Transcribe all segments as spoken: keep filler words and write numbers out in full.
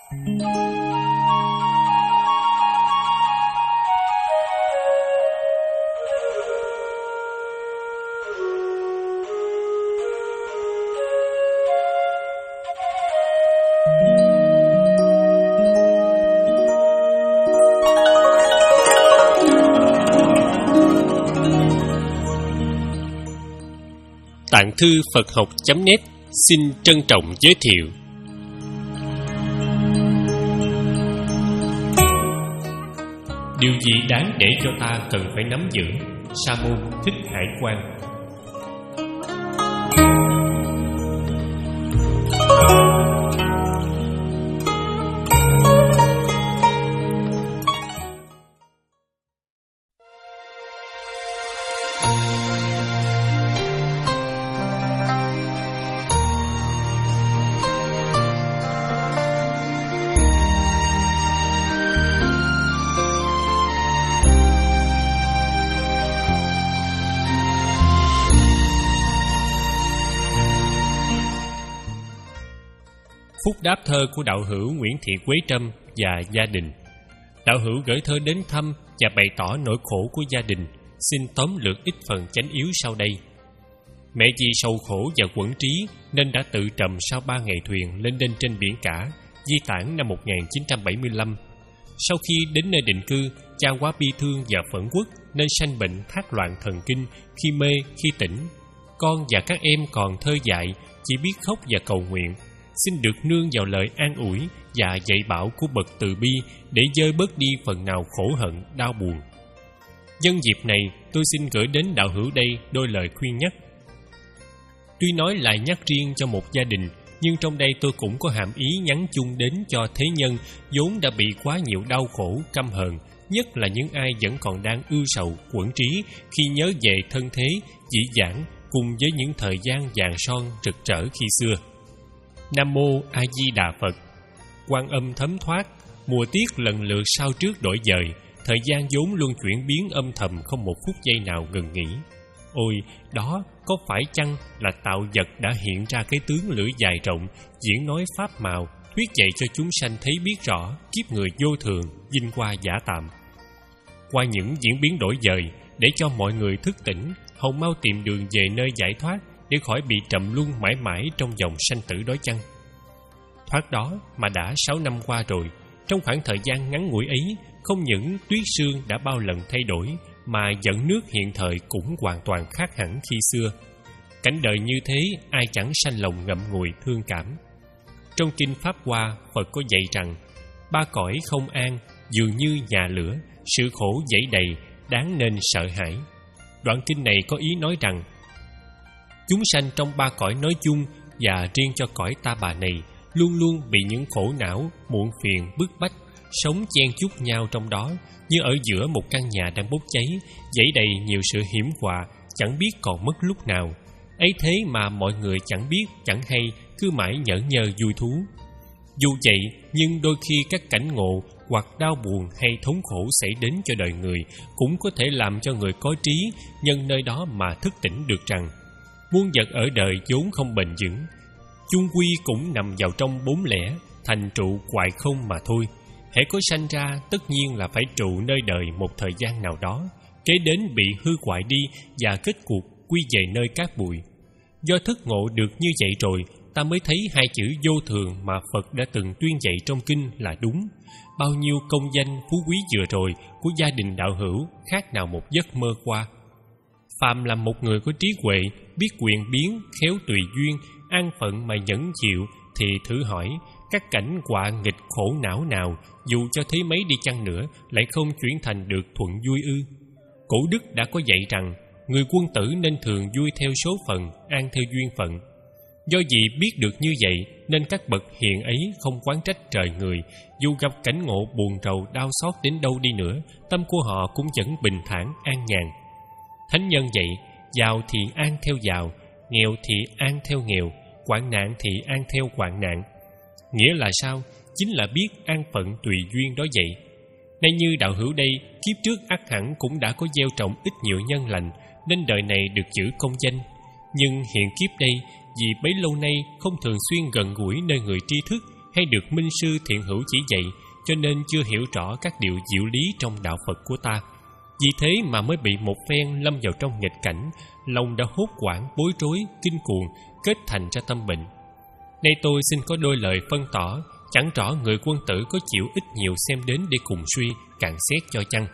Tạng thư Phật học chấm net xin trân trọng giới thiệu điều gì đáng để cho ta cần phải nắm giữ. Sa môn Thích Hải Quang. Phúc đáp thơ của đạo hữu Nguyễn Thị Quế Trâm và gia đình. Đạo hữu gửi thơ đến thăm và bày tỏ nỗi khổ của gia đình. Xin tóm lược ít phần chánh yếu sau đây. Mẹ vì sầu khổ và quẫn trí nên đã tự trầm sau ba ngày thuyền lên đên trên biển cả, di tản năm một nghìn chín trăm bảy mươi lăm. Sau khi đến nơi định cư, cha quá bi thương và phẫn uất nên sanh bệnh thác loạn thần kinh, khi mê khi tỉnh. Con và các em còn thơ dại, chỉ biết khóc và cầu nguyện, xin được nương vào lời an ủi và dạy bảo của bậc từ bi để vơi bớt đi phần nào khổ hận, đau buồn. Nhân dịp này, tôi xin gửi đến đạo hữu đây đôi lời khuyên nhắc. Tuy nói là nhắc riêng cho một gia đình, nhưng trong đây tôi cũng có hàm ý nhắn chung đến cho thế nhân vốn đã bị quá nhiều đau khổ, căm hờn, nhất là những ai vẫn còn đang ưu sầu, quẫn trí khi nhớ về thân thế, dĩ dãn cùng với những thời gian vàng son rực rỡ khi xưa. Nam Mô A Di Đà Phật. Quan âm thấm thoát, mùa tiết lần lượt sao trước đổi dời, thời gian vốn luôn chuyển biến âm thầm, không một phút giây nào ngừng nghỉ. Ôi, đó có phải chăng là tạo vật đã hiện ra cái tướng lưỡi dài rộng, diễn nói pháp màu, thuyết dạy cho chúng sanh thấy biết rõ kiếp người vô thường, vinh qua giả tạm. Qua những diễn biến đổi dời, để cho mọi người thức tỉnh, hầu mau tìm đường về nơi giải thoát, để khỏi bị trầm luân mãi mãi trong dòng sanh tử đó chăng? Thoát đó mà đã sáu năm qua rồi. Trong khoảng thời gian ngắn ngủi ấy, không những tuyết sương đã bao lần thay đổi, mà dẫn nước hiện thời cũng hoàn toàn khác hẳn khi xưa. Cảnh đời như thế, ai chẳng sanh lòng ngậm ngùi thương cảm. Trong kinh Pháp Hoa, Phật có dạy rằng ba cõi không an, dường như nhà lửa, sự khổ dẫy đầy, đáng nên sợ hãi. Đoạn kinh này có ý nói rằng chúng sanh trong ba cõi nói chung và riêng cho cõi Ta Bà này luôn luôn bị những khổ não, muộn phiền, bức bách, sống chen chúc nhau trong đó, như ở giữa một căn nhà đang bốc cháy, dẫy đầy nhiều sự hiểm họa, chẳng biết còn mất lúc nào. Ấy thế mà mọi người chẳng biết, chẳng hay, cứ mãi nhởn nhơ vui thú. Dù vậy, nhưng đôi khi các cảnh ngộ hoặc đau buồn hay thống khổ xảy đến cho đời người cũng có thể làm cho người có trí nhân nơi đó mà thức tỉnh được rằng muôn vật ở đời vốn không bền vững, chung quy cũng nằm vào trong bốn lẽ, thành trụ hoại không mà thôi. Hễ có sanh ra, tất nhiên là phải trụ nơi đời một thời gian nào đó, kế đến bị hư hoại đi và kết cuộc quy về nơi cát bụi. Do thức ngộ được như vậy rồi, ta mới thấy hai chữ vô thường mà Phật đã từng tuyên dạy trong kinh là đúng. Bao nhiêu công danh phú quý vừa rồi của gia đình đạo hữu khác nào một giấc mơ qua. Phàm là một người có trí huệ, biết quyền biến, khéo tùy duyên, an phận mà nhẫn chịu, thì thử hỏi, các cảnh họa nghịch khổ não nào, dù cho thế mấy đi chăng nữa, lại không chuyển thành được thuận vui ư? Cổ đức đã có dạy rằng, người quân tử nên thường vui theo số phận, an theo duyên phận. Do vì biết được như vậy, nên các bậc hiền ấy không oán trách trời người, dù gặp cảnh ngộ buồn rầu đau xót đến đâu đi nữa, tâm của họ cũng vẫn bình thản, an nhàn. Thánh nhân vậy, giàu thì an theo giàu, nghèo thì an theo nghèo, hoạn nạn thì an theo hoạn nạn. Nghĩa là sao? Chính là biết an phận tùy duyên đó vậy. Nay như đạo hữu đây, kiếp trước ắt hẳn cũng đã có gieo trồng ít nhiều nhân lành, nên đời này được giữ công danh. Nhưng hiện kiếp đây, vì bấy lâu nay không thường xuyên gần gũi nơi người tri thức, hay được minh sư thiện hữu chỉ dạy, cho nên chưa hiểu rõ các điều diệu lý trong đạo Phật của ta. Vì thế mà mới bị một phen lâm vào trong nghịch cảnh, lòng đã hốt hoảng, bối rối, kinh cuồng, kết thành ra tâm bệnh. Nay tôi xin có đôi lời phân tỏ, chẳng rõ người quân tử có chịu ít nhiều xem đến để cùng suy, cạn xét cho chăng.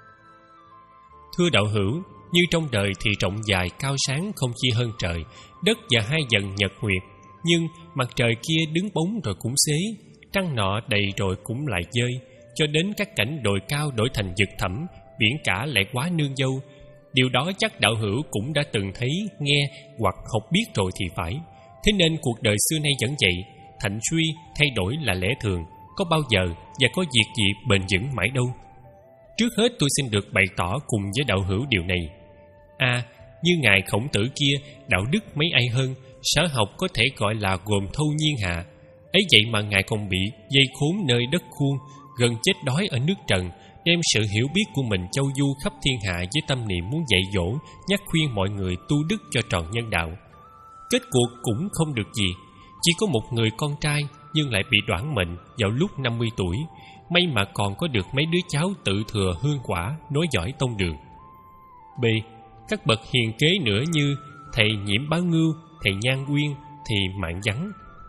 Thưa đạo hữu, như trong đời thì rộng dài cao sáng không chi hơn trời, đất và hai dần nhật nguyệt, nhưng mặt trời kia đứng bóng rồi cũng xế, trăng nọ đầy rồi cũng lại dơi, cho đến các cảnh đồi cao đổi thành vực thẳm, biển cả lại quá nương dâu. Điều đó chắc đạo hữu cũng đã từng thấy, nghe hoặc học biết rồi thì phải. Thế nên cuộc đời xưa nay vẫn vậy, thạnh suy, thay đổi là lẽ thường, có bao giờ và có việc gì bền vững mãi đâu. Trước hết tôi xin được bày tỏ cùng với đạo hữu điều này. A. À, như ngài Khổng Tử kia, đạo đức mấy ai hơn, sở học có thể gọi là gồm thâu nhiên hạ. Ấy vậy mà ngài còn bị dây khốn nơi đất khuôn, gần chết đói ở nước Trần, đem sự hiểu biết của mình châu du khắp thiên hạ với tâm niệm muốn dạy dỗ, nhắc khuyên mọi người tu đức cho trọn nhân đạo. Kết cuộc cũng không được gì, chỉ có một người con trai nhưng lại bị đoản mệnh vào lúc năm mươi tuổi, may mà còn có được mấy đứa cháu tự thừa hương quả, nối dõi tông đường. B. Các bậc hiền kế nữa như thầy Nhiễm Bá Ngưu, thầy Nhan Quyên thì mạng vắng.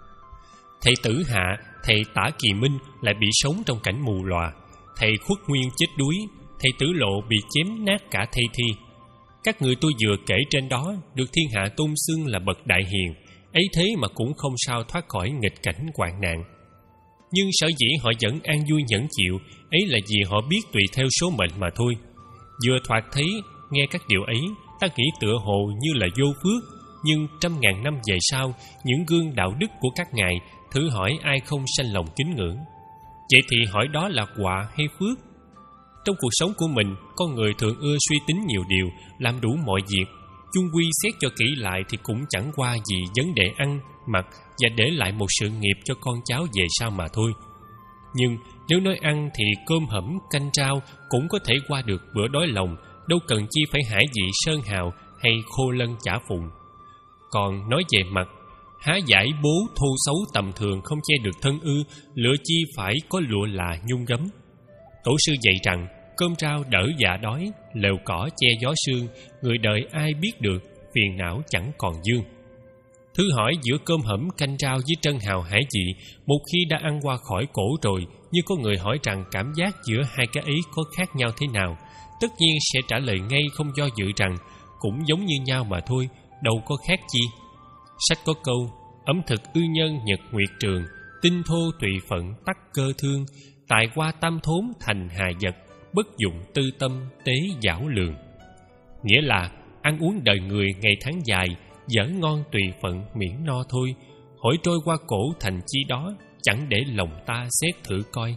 Thầy Tử Hạ, thầy Tả Kỳ Minh lại bị sống trong cảnh mù lòa. Thầy Khuất Nguyên chết đuối, thầy Tử Lộ bị chém nát cả thây thi. Các người tôi vừa kể trên đó được thiên hạ tôn xưng là bậc đại hiền, ấy thế mà cũng không sao thoát khỏi nghịch cảnh hoạn nạn. Nhưng sở dĩ họ vẫn an vui nhẫn chịu, ấy là vì họ biết tùy theo số mệnh mà thôi. Vừa thoạt thấy, nghe các điều ấy, ta nghĩ tựa hồ như là vô phước, nhưng trăm ngàn năm về sau, những gương đạo đức của các ngài, thử hỏi ai không sanh lòng kính ngưỡng. Vậy thì hỏi đó là họa hay phước? Trong cuộc sống của mình, con người thường ưa suy tính nhiều điều, làm đủ mọi việc. Chung quy xét cho kỹ lại thì cũng chẳng qua gì vấn đề ăn, mặc và để lại một sự nghiệp cho con cháu về sau mà thôi. Nhưng nếu nói ăn thì cơm hẩm, canh trao cũng có thể qua được bữa đói lòng, đâu cần chi phải hải vị sơn hào hay khô lân chả phụng. Còn nói về mặt, há giải bố thô xấu tầm thường không che được thân ư, lựa chi phải có lụa là nhung gấm. Tổ sư dạy rằng, cơm trao đỡ dạ đói, lều cỏ che gió sương, người đời ai biết được, phiền não chẳng còn dương. Thử hỏi giữa cơm hẩm canh trao với trân hào hải vị, một khi đã ăn qua khỏi cổ rồi, như có người hỏi rằng cảm giác giữa hai cái ấy có khác nhau thế nào, tất nhiên sẽ trả lời ngay không do dự rằng cũng giống như nhau mà thôi, đâu có khác chi. Sách có câu, ẩm thực ư nhân nhật nguyệt trường, tinh thô tùy phận tắc cơ thương, tài qua tam thốn thành hà vật, bất dụng tư tâm tế giảo lường. Nghĩa là ăn uống đời người ngày tháng dài, dở ngon tùy phận miễn no thôi, hỏi trôi qua cổ thành chi đó, chẳng để lòng ta xét thử coi.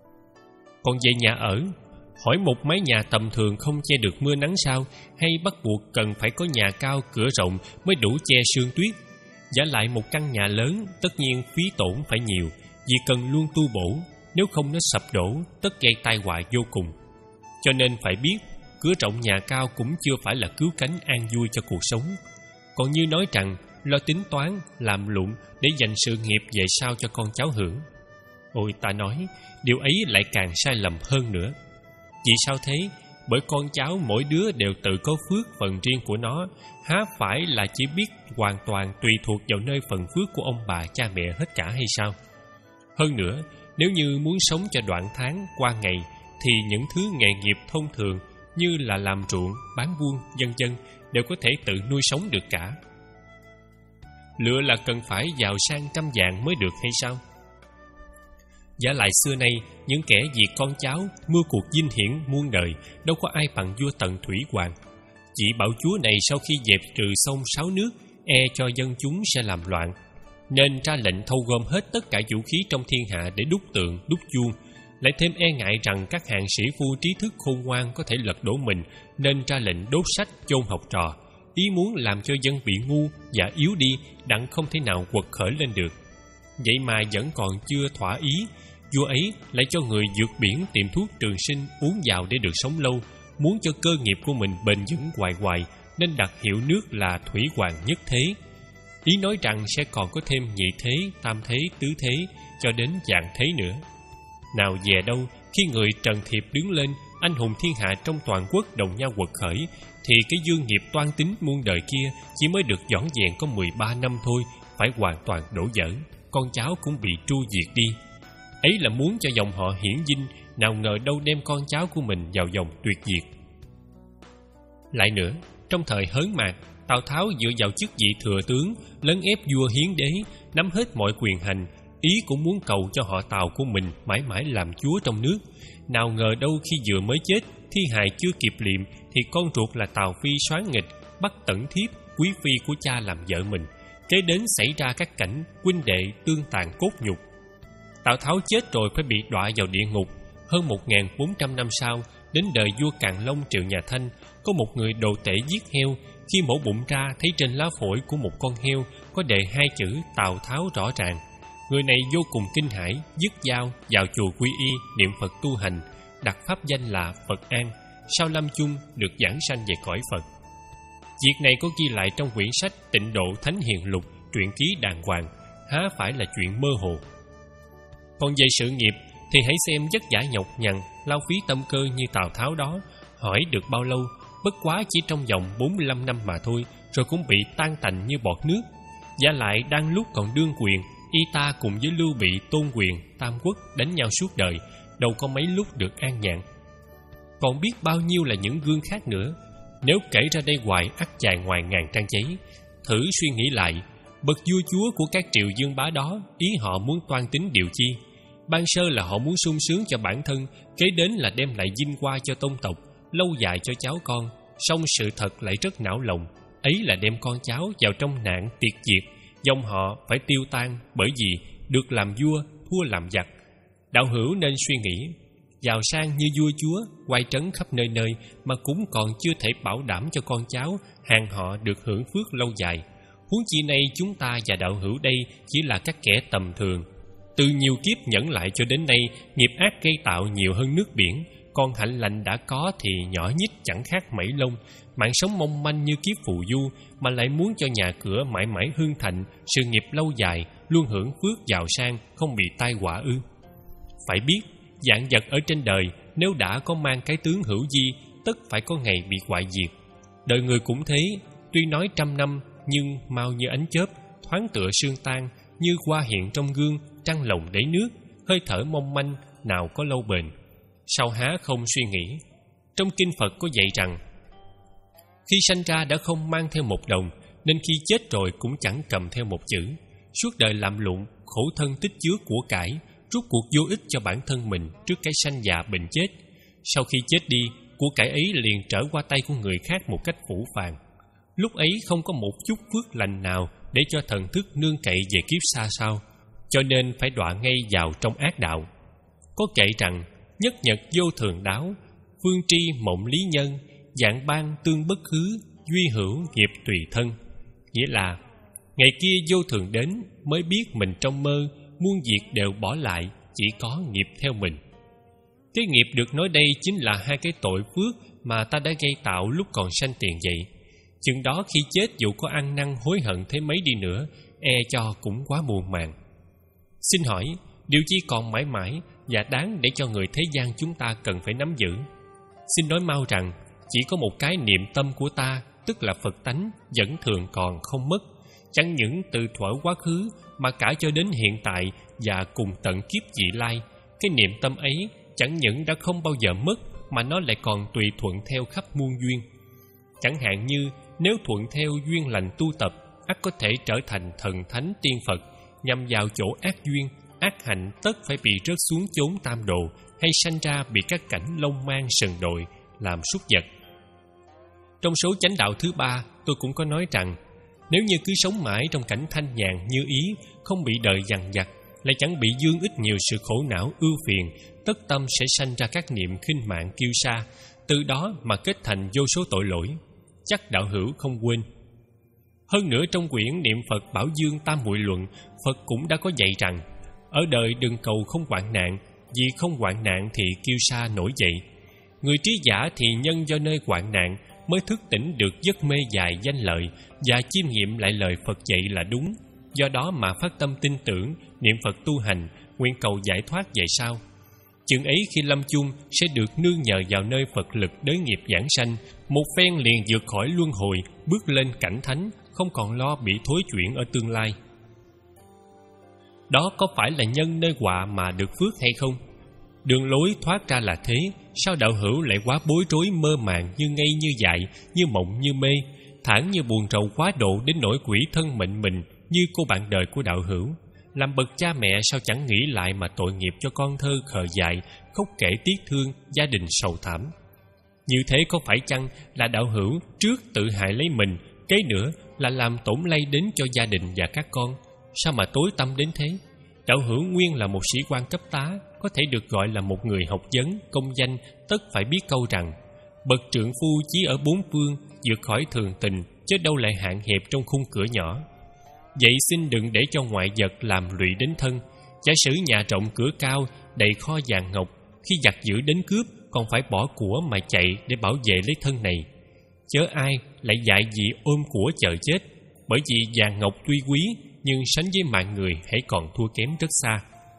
Còn về nhà ở, hỏi một mái nhà tầm thường không che được mưa nắng sao, hay bắt buộc cần phải có nhà cao cửa rộng mới đủ che sương tuyết? Giả lại một căn nhà lớn, tất nhiên phí tổn phải nhiều, vì cần luôn tu bổ, nếu không nó sập đổ, tất gây tai họa vô cùng. Cho nên phải biết, cửa rộng nhà cao cũng chưa phải là cứu cánh an vui cho cuộc sống. Còn như nói rằng, lo tính toán, làm lụng để dành sự nghiệp về sau cho con cháu hưởng. Ôi ta nói, điều ấy lại càng sai lầm hơn nữa. Vì sao thế? Bởi con cháu mỗi đứa đều tự có phước phần riêng của nó, há phải là chỉ biết hoàn toàn tùy thuộc vào nơi phần phước của ông bà cha mẹ hết cả hay sao? Hơn nữa, nếu như muốn sống cho đoạn tháng qua ngày, thì những thứ nghề nghiệp thông thường như là làm ruộng, bán buôn, vân vân đều có thể tự nuôi sống được cả. Lựa là cần phải giàu sang trăm vạn mới được hay sao? Giả lại xưa nay, những kẻ vì con cháu mưu cuộc vinh hiển muôn đời, đâu có ai bằng vua Tần Thủy Hoàng. Vị bảo chúa này sau khi dẹp trừ xong sáu nước, e cho dân chúng sẽ làm loạn, nên ra lệnh thâu gom hết tất cả vũ khí trong thiên hạ để đúc tượng, đúc chuông. Lại thêm e ngại rằng các hạng sĩ phu trí thức khôn ngoan có thể lật đổ mình, nên ra lệnh đốt sách, chôn học trò, ý muốn làm cho dân bị ngu và yếu đi, đặng không thể nào quật khởi lên được. Vậy mà vẫn còn chưa thỏa ý, vua ấy lại cho người vượt biển tìm thuốc trường sinh uống vào để được sống lâu, muốn cho cơ nghiệp của mình bền vững hoài hoài, nên đặt hiệu nước là Thủy Hoàng Nhất Thế. Ý nói rằng sẽ còn có thêm nhị thế, tam thế, tứ thế, cho đến vạn thế nữa. Nào dè đâu, khi người Trần Thiệp đứng lên, anh hùng thiên hạ trong toàn quốc đồng nhau quật khởi, thì cái dương nghiệp toan tính muôn đời kia chỉ mới được vỏn vẹn có mười ba năm thôi, phải hoàn toàn đổ vỡ, con cháu cũng bị tru diệt đi. Ấy là muốn cho dòng họ hiển vinh, nào ngờ đâu đem con cháu của mình vào dòng tuyệt diệt. Lại nữa, trong thời Hớn Mạc, Tào Tháo dựa vào chức vị thừa tướng, lấn ép vua Hiến đế, nắm hết mọi quyền hành, ý cũng muốn cầu cho họ Tào của mình mãi mãi làm chúa trong nước. Nào ngờ đâu khi vừa mới chết, thi hài chưa kịp liệm, thì con ruột là Tào Phi soán nghịch, bắt Tẩn Thiếp, quý phi của cha làm vợ mình. Kế đến xảy ra các cảnh huynh đệ tương tàn cốt nhục. Tào Tháo chết rồi phải bị đọa vào địa ngục. Hơn một nghìn bốn trăm năm sau, đến đời vua Càn Long Triệu Nhà Thanh, có một người đồ tể giết heo. Khi mổ bụng ra, thấy trên lá phổi của một con heo có đề hai chữ Tào Tháo rõ ràng. Người này vô cùng kinh hãi, dứt dao vào chùa quy y, niệm Phật tu hành, đặt pháp danh là Phật An. Sau lâm chung được giảng sanh về cõi Phật. Việc này có ghi lại trong quyển sách Tịnh Độ Thánh Hiền Lục, truyện ký đàng hoàng, há phải là chuyện mơ hồ. Còn về sự nghiệp thì hãy xem vất vả nhọc nhằn, lao phí tâm cơ như Tào Tháo đó, hỏi được bao lâu, bất quá chỉ trong vòng bốn mươi lăm năm mà thôi, rồi cũng bị tan tành như bọt nước. Và lại đang lúc còn đương quyền, y ta cùng với Lưu Bị, Tôn Quyền, Tam Quốc đánh nhau suốt đời, đâu có mấy lúc được an nhàn. Còn biết bao nhiêu là những gương khác nữa, nếu kể ra đây hoài ắt dài ngoài ngàn trang giấy. Thử suy nghĩ lại, bậc vua chúa của các triều dương bá đó, ý họ muốn toan tính điều chi? Ban sơ là họ muốn sung sướng cho bản thân, kế đến là đem lại vinh hoa cho tôn tộc, lâu dài cho cháu con. Song sự thật lại rất não lòng, ấy là đem con cháu vào trong nạn tiệt diệt, dòng họ phải tiêu tan, bởi vì được làm vua thua làm giặc. Đạo hữu nên suy nghĩ, giàu sang như vua chúa, quay trấn khắp nơi nơi, mà cũng còn chưa thể bảo đảm cho con cháu hàng họ được hưởng phước lâu dài. Huống chi nay chúng ta và đạo hữu đây chỉ là các kẻ tầm thường. Từ nhiều kiếp nhẫn lại cho đến nay, nghiệp ác gây tạo nhiều hơn nước biển, còn hạnh lành đã có thì nhỏ nhít chẳng khác mẩy lông. Mạng sống mong manh như kiếp phù du, mà lại muốn cho nhà cửa mãi mãi hưng thịnh, sự nghiệp lâu dài, luôn hưởng phước giàu sang, không bị tai họa ư? Phải biết, vạn vật ở trên đời, nếu đã có mang cái tướng hữu di, tất phải có ngày bị hoại diệt. Đời người cũng thế, tuy nói trăm năm, nhưng mau như ánh chớp, thoáng tựa sương tan, như hoa hiện trong gương, trăng lồng đẩy nước, hơi thở mong manh, nào có lâu bền. Sao há không suy nghĩ? Trong kinh Phật có dạy rằng, khi sanh ra đã không mang theo một đồng, nên khi chết rồi cũng chẳng cầm theo một chữ. Suốt đời làm lụng, khổ thân tích chứa của cải, rút cuộc vô ích cho bản thân mình trước cái sanh già bệnh chết. Sau khi chết đi, của cải ấy liền trở qua tay của người khác một cách phũ phàng. Lúc ấy không có một chút phước lành nào để cho thần thức nương cậy về kiếp xa sau, cho nên phải đọa ngay vào trong ác đạo. Có kệ rằng, nhất nhật vô thường đáo, phương tri mộng lý nhân, dạng ban tương bất hứ, duy hữu nghiệp tùy thân. Nghĩa là, ngày kia vô thường đến, mới biết mình trong mơ, muôn việc đều bỏ lại, chỉ có nghiệp theo mình. Cái nghiệp được nói đây chính là hai cái tội phước mà ta đã gây tạo lúc còn sanh tiền vậy. Chừng đó khi chết dù có ăn năn hối hận thế mấy đi nữa, e cho cũng quá muộn màng. Xin hỏi, điều chi còn mãi mãi và đáng để cho người thế gian chúng ta cần phải nắm giữ? Xin nói mau rằng, chỉ có một cái niệm tâm của ta, tức là Phật tánh, vẫn thường còn không mất. Chẳng những từ thuở quá khứ, mà cả cho đến hiện tại và cùng tận kiếp vị lai. Cái niệm tâm ấy chẳng những đã không bao giờ mất, mà nó lại còn tùy thuận theo khắp muôn duyên. Chẳng hạn như, nếu thuận theo duyên lành tu tập, ắt có thể trở thành thần thánh tiên Phật. Nhằm vào chỗ ác duyên, ác hạnh tất phải bị rớt xuống chốn tam độ, hay sanh ra bị các cảnh long mang sần đội, làm súc vật. Trong số chánh đạo thứ ba, tôi cũng có nói rằng, nếu như cứ sống mãi trong cảnh thanh nhàn như ý, không bị đời dằn vặt, lại chẳng bị dương ít nhiều sự khổ não ưu phiền, tất tâm sẽ sanh ra các niệm khinh mạng kiêu sa, từ đó mà kết thành vô số tội lỗi. Chắc đạo hữu không quên. Hơn nữa trong quyển Niệm Phật Bảo Dương Tam Muội Luận, Phật cũng đã có dạy rằng, ở đời đừng cầu không hoạn nạn, vì không hoạn nạn thì kiêu sa nổi dậy. Người trí giả thì nhân do nơi hoạn nạn, mới thức tỉnh được giấc mê dài danh lợi và chiêm nghiệm lại lời Phật dạy là đúng. Do đó mà phát tâm tin tưởng, niệm Phật tu hành, nguyện cầu giải thoát vậy sao? Chừng ấy khi lâm chung sẽ được nương nhờ vào nơi Phật lực đới nghiệp giảng sanh, một phen liền vượt khỏi luân hồi, bước lên cảnh thánh, không còn lo bị thối chuyển ở tương lai. Đó có phải là nhân nơi họa mà được phước hay không? Đường lối thoát ra là thế, sao đạo hữu lại quá bối rối mơ màng, như ngây như dại, như mộng như mê, thản như buồn rầu quá độ đến nỗi quỷ thân mệnh mình như cô bạn đời của đạo hữu? Làm bậc cha mẹ sao chẳng nghĩ lại mà tội nghiệp cho con thơ khờ dại, khóc kể tiếc thương, gia đình sầu thảm? Như thế có phải chăng là đạo hữu trước tự hại lấy mình, kế nữa là làm tổn lây đến cho gia đình và các con? Sao mà tối tăm đến thế? Đạo hữu nguyên là một sĩ quan cấp tá, có thể được gọi là một người học vấn, công danh, tất phải biết câu rằng bậc trượng phu chí ở bốn phương, vượt khỏi thường tình, chứ đâu lại hạn hẹp trong khung cửa nhỏ. Vậy xin đừng để cho ngoại vật làm lụy đến thân. Giả sử nhà rộng cửa cao, đầy kho vàng ngọc, khi giặc dữ đến cướp, còn phải bỏ của mà chạy để bảo vệ lấy thân này. Chớ ai lại dại dị ôm của chờ chết, bởi vì vàng ngọc tuy quý, nhưng sánh với mạng người hãy còn thua kém rất xa.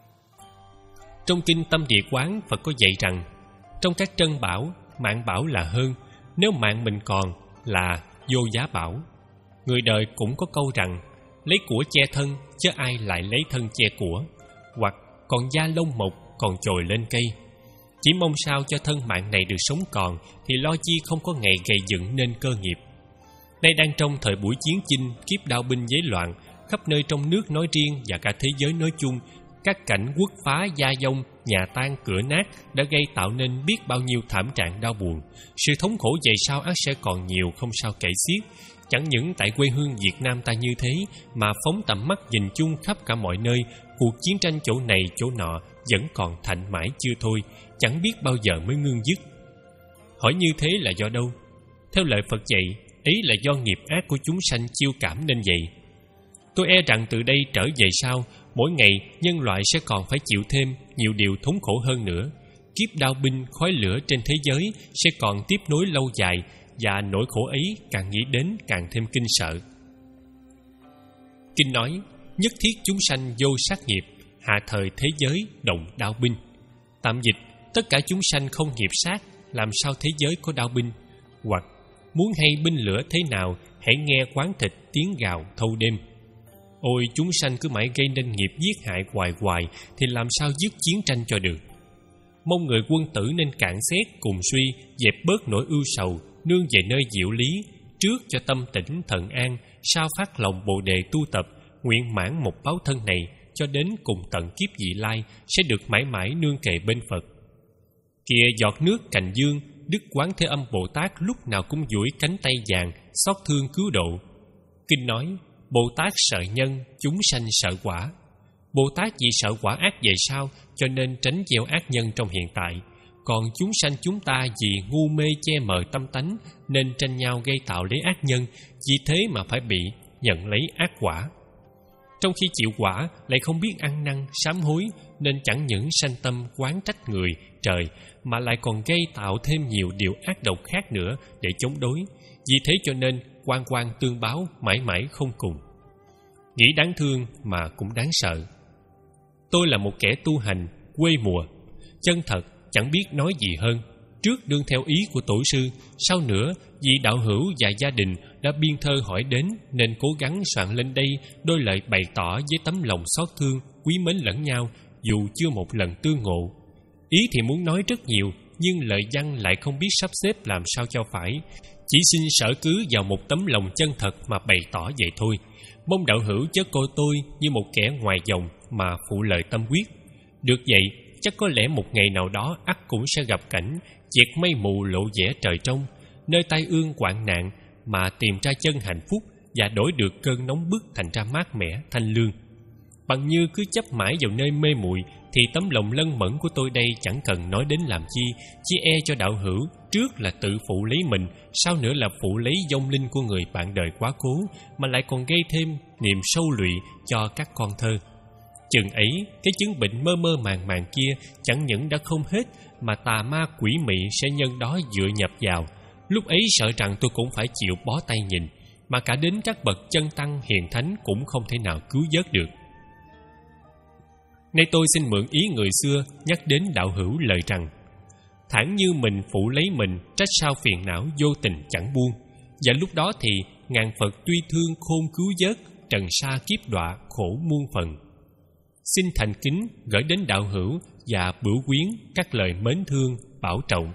Trong kinh Tâm Địa Quán, Phật có dạy rằng trong các trân bảo, mạng bảo là hơn, nếu mạng mình còn là vô giá bảo. Người đời cũng có câu rằng lấy của che thân, chứ ai lại lấy thân che của, hoặc còn da lông mộc còn chồi lên cây. Chỉ mong sao cho thân mạng này được sống còn, thì lo chi không có ngày gầy dựng nên cơ nghiệp. Nay đang trong thời buổi chiến chinh, kiếp đao binh giấy loạn, khắp nơi trong nước nói riêng và cả thế giới nói chung, các cảnh quốc phá gia vong, nhà tan cửa nát đã gây tạo nên biết bao nhiêu thảm trạng đau buồn. Sự thống khổ vậy sao ắt sẽ còn nhiều không sao kể xiết. Chẳng những tại quê hương Việt Nam ta như thế, mà phóng tầm mắt nhìn chung khắp cả mọi nơi, cuộc chiến tranh chỗ này chỗ nọ vẫn còn thạnh mãi chưa thôi, chẳng biết bao giờ mới ngưng dứt. Hỏi như thế là do đâu? Theo lời Phật dạy, ấy là do nghiệp ác của chúng sanh chiêu cảm nên vậy. Tôi e rằng từ đây trở về sau, mỗi ngày nhân loại sẽ còn phải chịu thêm nhiều điều thống khổ hơn nữa. Kiếp đao binh khói lửa trên thế giới sẽ còn tiếp nối lâu dài, và nỗi khổ ấy càng nghĩ đến càng thêm kinh sợ. Kinh nói, nhất thiết chúng sanh vô sát nghiệp, hạ thời thế giới động đao binh. Tạm dịch, tất cả chúng sanh không nghiệp sát, làm sao thế giới có đao binh? Hoặc, muốn hay binh lửa thế nào, hãy nghe quán thịt tiếng gào thâu đêm. Ôi, chúng sanh cứ mãi gây nên nghiệp giết hại hoài hoài, thì làm sao dứt chiến tranh cho được? Mong người quân tử nên cạn xét cùng suy, dẹp bớt nỗi ưu sầu, nương về nơi diệu lý, trước cho tâm tĩnh thần an, sao phát lòng bồ đề tu tập, nguyện mãn một báo thân này, cho đến cùng tận kiếp vị lai, sẽ được mãi mãi nương kề bên Phật. Kìa giọt nước cành dương, Đức Quán Thế Âm Bồ Tát lúc nào cũng duỗi cánh tay vàng, xót thương cứu độ. Kinh nói, Bồ Tát sợ nhân, chúng sanh sợ quả. Bồ Tát vì sợ quả ác vậy sao, cho nên tránh gieo ác nhân trong hiện tại. Còn chúng sanh chúng ta vì ngu mê che mờ tâm tánh, nên tranh nhau gây tạo lấy ác nhân, vì thế mà phải bị nhận lấy ác quả. Trong khi chịu quả lại không biết ăn năn, sám hối, nên chẳng những sanh tâm oán trách người, trời, mà lại còn gây tạo thêm nhiều điều ác độc khác nữa để chống đối. Vì thế cho nên oan oan tương báo mãi mãi không cùng. Nghĩ đáng thương mà cũng đáng sợ. Tôi là một kẻ tu hành, quê mùa, chân thật, chẳng biết nói gì hơn. Trước đương theo ý của tổ sư, sau nữa vì đạo hữu và gia đình đã biên thơ hỏi đến, nên cố gắng soạn lên đây đôi lời bày tỏ với tấm lòng xót thương, quý mến lẫn nhau, dù chưa một lần tương ngộ. Ý thì muốn nói rất nhiều, nhưng lời văn lại không biết sắp xếp làm sao cho phải. Chỉ xin sở cứ vào một tấm lòng chân thật mà bày tỏ vậy thôi. Mong đạo hữu chớ coi tôi như một kẻ ngoài dòng mà phụ lời tâm huyết. Được vậy, chắc có lẽ một ngày nào đó ắt cũng sẽ gặp cảnh dẹt mây mù lộ vẻ trời trong, nơi tai ương hoạn nạn mà tìm ra chân hạnh phúc và đổi được cơn nóng bức thành ra mát mẻ, thanh lương. Bằng như cứ chấp mãi vào nơi mê muội thì tấm lòng lân mẫn của tôi đây chẳng cần nói đến làm chi, chỉ e cho đạo hữu trước là tự phụ lấy mình, sau nữa là phụ lấy vong linh của người bạn đời quá cố, mà lại còn gây thêm niềm sâu lụy cho các con thơ. Chừng ấy, cái chứng bệnh mơ mơ màng màng kia chẳng những đã không hết, mà tà ma quỷ mị sẽ nhân đó dựa nhập vào, lúc ấy sợ rằng tôi cũng phải chịu bó tay nhìn, mà cả đến các bậc chân tăng hiền thánh cũng không thể nào cứu vớt được. Nay tôi xin mượn ý người xưa nhắc đến đạo hữu lời rằng: thản như mình phụ lấy mình, trách sao phiền não vô tình chẳng buông. Và lúc đó thì ngàn Phật tuy thương khôn cứu vớt, trần sa kiếp đọa khổ muôn phần. Xin thành kính gửi đến đạo hữu và bửu quyến các lời mến thương bảo trọng.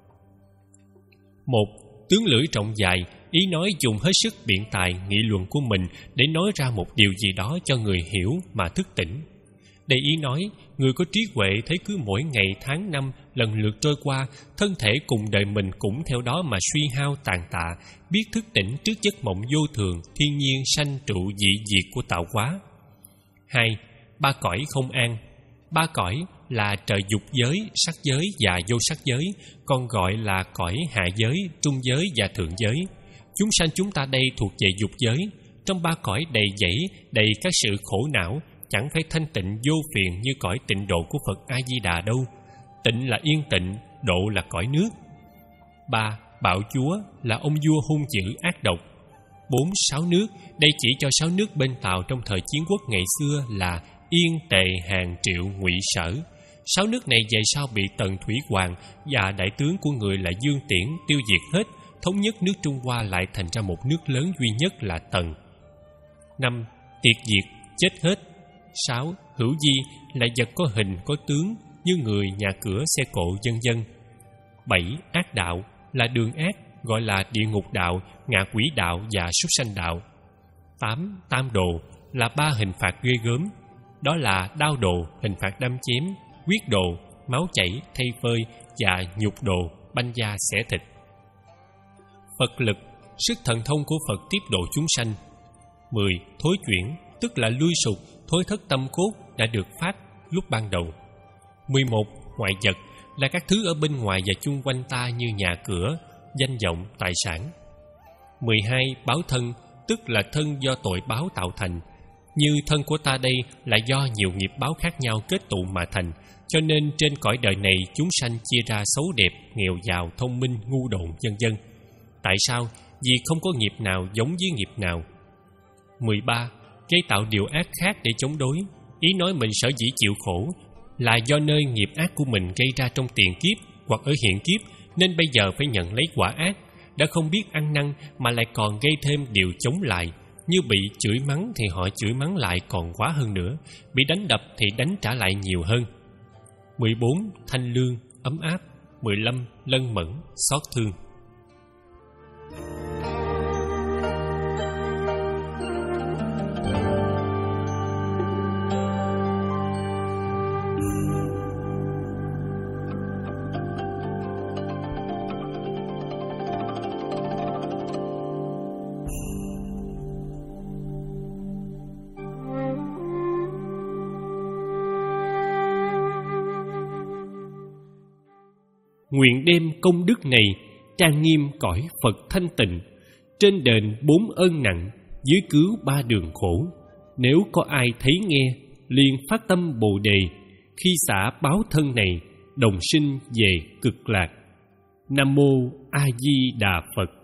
Một, tướng lưỡi trọng dài, ý nói dùng hết sức biện tài nghị luận của mình để nói ra một điều gì đó cho người hiểu mà thức tỉnh. Đây ý nói, người có trí huệ thấy cứ mỗi ngày tháng năm lần lượt trôi qua, thân thể cùng đời mình cũng theo đó mà suy hao tàn tạ, biết thức tỉnh trước giấc mộng vô thường, thiên nhiên sanh trụ dị diệt của tạo hóa. Hai, ba cõi không an. Ba cõi là trời dục giới, sắc giới và vô sắc giới, còn gọi là cõi hạ giới, trung giới và thượng giới. Chúng sanh chúng ta đây thuộc về dục giới. Trong ba cõi đầy dẫy, đầy các sự khổ não, chẳng phải thanh tịnh vô phiền như cõi tịnh độ của Phật A-di-đà đâu. Tịnh là yên tịnh, độ là cõi nước. Ba, bạo chúa là ông vua hung dữ ác độc. Bốn, sáu nước, đây chỉ cho sáu nước bên Tàu trong thời chiến quốc ngày xưa là Yên, Tề, Hàn, Triệu, Ngụy, Sở. Sáu nước này về sau bị Tần Thủy Hoàng và đại tướng của người là Dương Tiễn tiêu diệt hết, thống nhất nước Trung Hoa lại thành ra một nước lớn duy nhất là Tần. Năm, tiệt diệt, chết hết. Sáu, hữu di là vật có hình có tướng như người, nhà cửa, xe cộ, vân vân. Bảy, ác đạo là đường ác, gọi là địa ngục đạo, ngạ quỷ đạo và súc sanh đạo. Tám, tam đồ là ba hình phạt ghê gớm, đó là đao đồ, hình phạt đâm chém, huyết đồ, máu chảy, thây phơi và nhục đồ, banh da xẻ thịt. Phật lực, sức thần thông của Phật tiếp độ chúng sanh. Mười, thối chuyển, tức là lui sụp, thối thất tâm cốt đã được phát lúc ban đầu. Mười một, ngoại vật là các thứ ở bên ngoài và chung quanh ta như nhà cửa, danh vọng, tài sản. Mười hai, báo thân, tức là thân do tội báo tạo thành. Như thân của ta đây là do nhiều nghiệp báo khác nhau kết tụ mà thành, cho nên trên cõi đời này chúng sanh chia ra xấu đẹp, nghèo giàu, thông minh, ngu độn, vân vân. Tại sao? Vì không có nghiệp nào giống với nghiệp nào. Mười ba, gây tạo điều ác khác để chống đối. Ý nói mình sở dĩ chịu khổ là do nơi nghiệp ác của mình gây ra trong tiền kiếp hoặc ở hiện kiếp, nên bây giờ phải nhận lấy quả ác. Đã không biết ăn năn mà lại còn gây thêm điều chống lại. Như bị chửi mắng thì họ chửi mắng lại còn quá hơn nữa, bị đánh đập thì đánh trả lại nhiều hơn. Mười bốn, thanh lương, ấm áp. Mười lăm, lân mẫn, xót thương. Nguyện đem công đức này trang nghiêm cõi Phật thanh tịnh, trên đền bốn ơn nặng, dưới cứu ba đường khổ. Nếu có ai thấy nghe, liền phát tâm Bồ Đề, khi xả báo thân này, đồng sinh về cực lạc. Nam mô A Di Đà Phật.